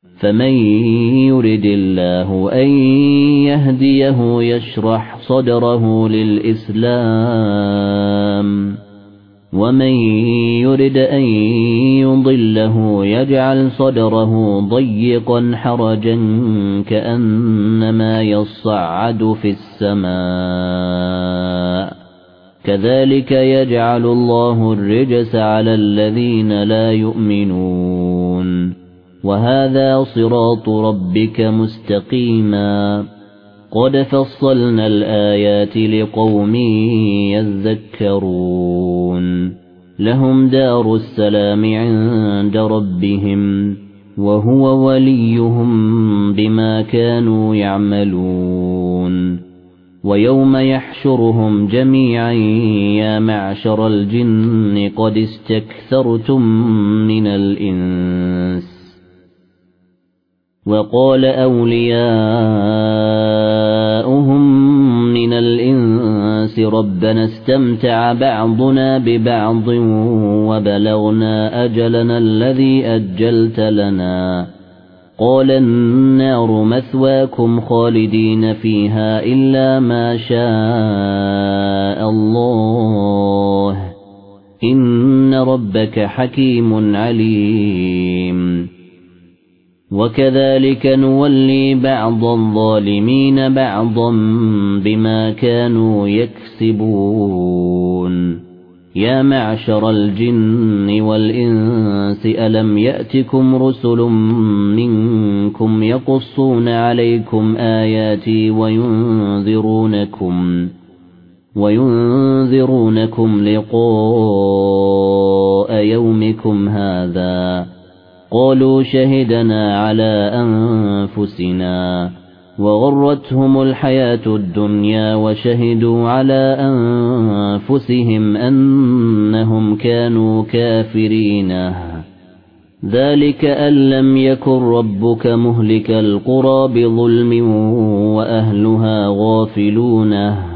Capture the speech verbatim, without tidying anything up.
فمن يرد الله أن يهديه يشرح صدره للإسلام ومن يرد أن يضله يجعل صدره ضيقا حرجا كأنما يصعد في السماء كذلك يجعل الله الرجس على الذين لا يؤمنون وهذا صراط ربك مستقيما قد فصلنا الآيات لقوم يذكرون لهم دار السلام عند ربهم وهو وليهم بما كانوا يعملون ويوم يحشرهم جميعا يا معشر الجن قد استكثرتم من الإنس وقال أولياؤهم من الإنس ربنا استمتع بعضنا ببعض وبلغنا أجلنا الذي أجلت لنا قال النار مثواكم خالدين فيها إلا ما شاء الله إن ربك حكيم عليم وكذلك نولي بعض الظالمين بعضا بما كانوا يكسبون يا معشر الجن والإنس ألم يأتكم رسل منكم يقصون عليكم آياتي وينذرونكم وينذرونكم لقاء يومكم هذا قالوا شهدنا على أنفسنا وغرتهم الحياة الدنيا وشهدوا على أنفسهم أنهم كانوا كافرين ذلك أن لم يكن ربك مهلك القرى بظلم وأهلها غافلون